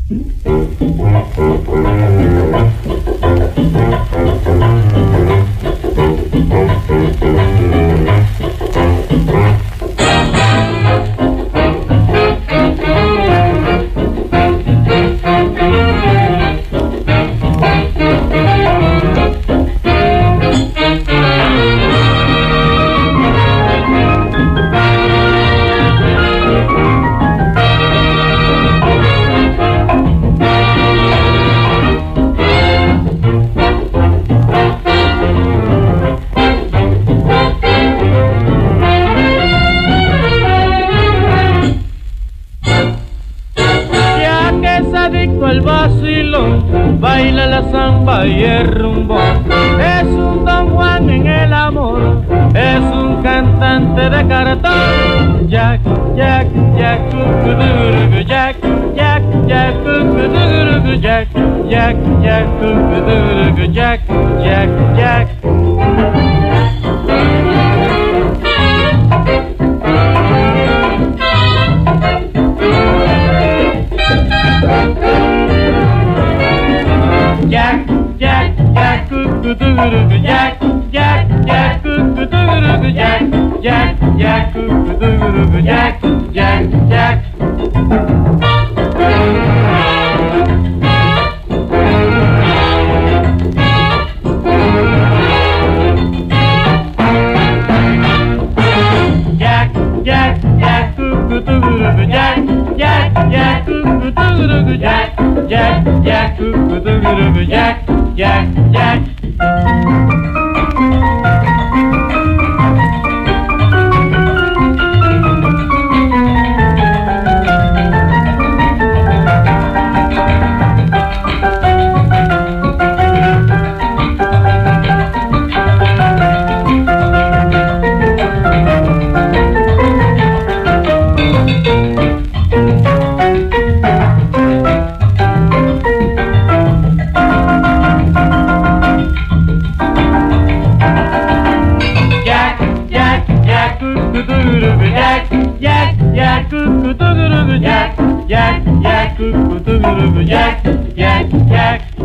El vacilón, baila la samba y el rumbo. Es un Don Juan en el amor, es un cantante de cartón. Jack, Jack, Jack, cucudurugu, Jack, Jack, Jack, cucudurugu, Jack, Jack, Jack, cucudurugu, Jack, Jack, Jack. Jack, Jack, Jack, cucudurugu, Jack, Jack, Jack, cucudurugu, Jack, Jack, Jack, cucudurugu, Jack, Jack, Jack. Jack, Jack, Jack, cucudurugu, Jack, Jack, Jack, cucudurugu, Jack, Jack, Jack, cucudurugu, Jack, Jack, Jack. Jack, Jack, Jack, cucudurugu, Jack, Jack, Jack, cucudurugu, Jack, Jack, Jack.